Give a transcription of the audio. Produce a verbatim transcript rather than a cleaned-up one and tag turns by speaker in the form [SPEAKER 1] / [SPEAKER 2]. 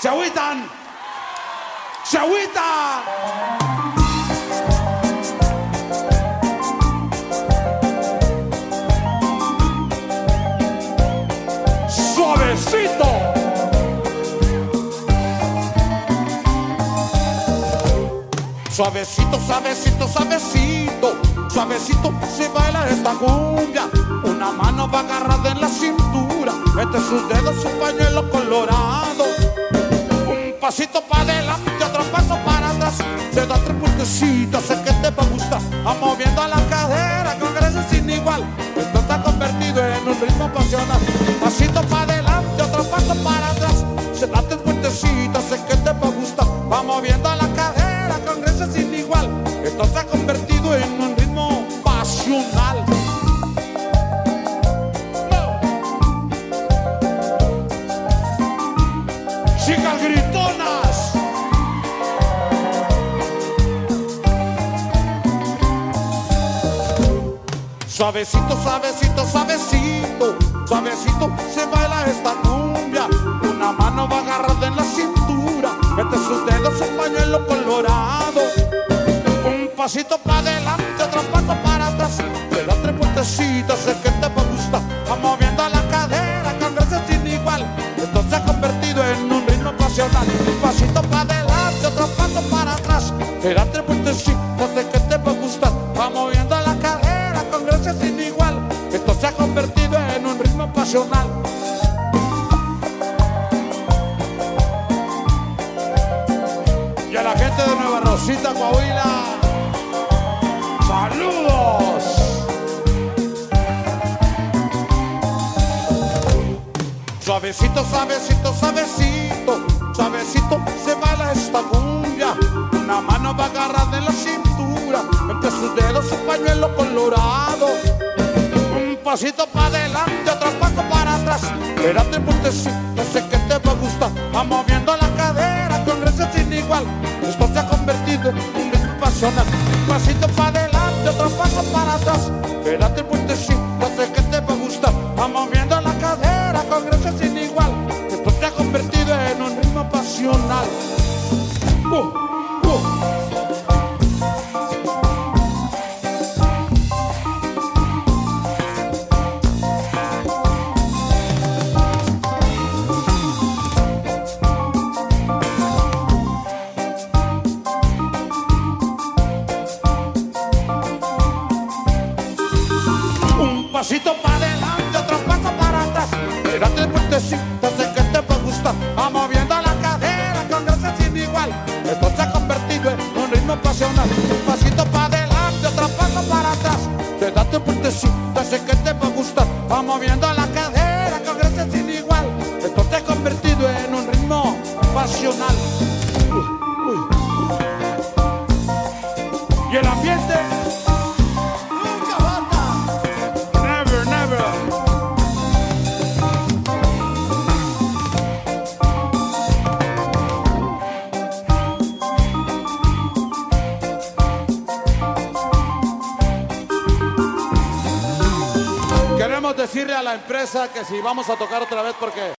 [SPEAKER 1] Se agüitan. Se agüitan. Suavecito. Suavecito, suavecito, suavecito. Suavecito se baila esta cumbia. Una mano va agarrada en la cintura, entre sus dedos su pañuelo colorado. Un pasito para adelante, otro paso para atrás. Se da tres puentecitos, sé que te va a gustar. Va moviendo la cadera con gracia sin igual. Esto está convertido en un ritmo pasional. Pasito para adelante, otro paso para atrás. Se da tres puentecitos, sé que te va a gustar. Va moviendo la cadera con gracia sin igual. Esto se ha convertido en un ritmo pasional. Chicas gritonas. Suavecito, suavecito, suavecito. Suavecito se baila esta cumbia. Una mano va agarrada en la cintura, entre sus dedos un pañuelo colorado. Un pasito para adelante, otro paso para atrás. Le da tres puentecitos, sé que te va a gustar. Va moviendo la cadera con gracia sin igual. Esto se ha convertido en un ritmo pasional. Un pasito para adelante, otro paso para atrás. Le da tres puentecitos, sé que te va a gustar. Va moviendo la cadera con gracia sin igual. Esto se ha convertido en un ritmo pasional. Y a la gente de Nueva Rosita, Coahuila, ¡saludos! Suavecito, suavecito, suavecito. Suavecito se baila esta cumbia. Una mano va agarrada en la cintura, entre sus dedos un pañuelo colorado. Un pasito para adelante, otro paso para atrás. Espérate, puentecito, sé que te va a gustar. Va moviendo la cadera con gracia sin igual. Esto se ha convertido en un ritmo pasional. Un pasito para adelante, otro paso para atrás. Espérate, puentecito, sé que te va a gustar. Va moviendo la cadera con gracia sin igual. Esto se ha convertido en un ritmo pasional. Uh, uh. Un pasito para adelante, otro paso para atrás. Espérate el puentecito, sé que te va a gustar. Va moviendo la cadera con gracia sin igual. Esto se ha convertido en un ritmo pasional. Un pasito para adelante, otro paso para atrás. Espérate el puentecito, sé que te va a gustar. Va moviendo la cadera con gracia sin igual. Esto se ha convertido en un ritmo pasional. Uy, uy. Y el ambiente decirle a la empresa que si vamos a tocar otra vez porque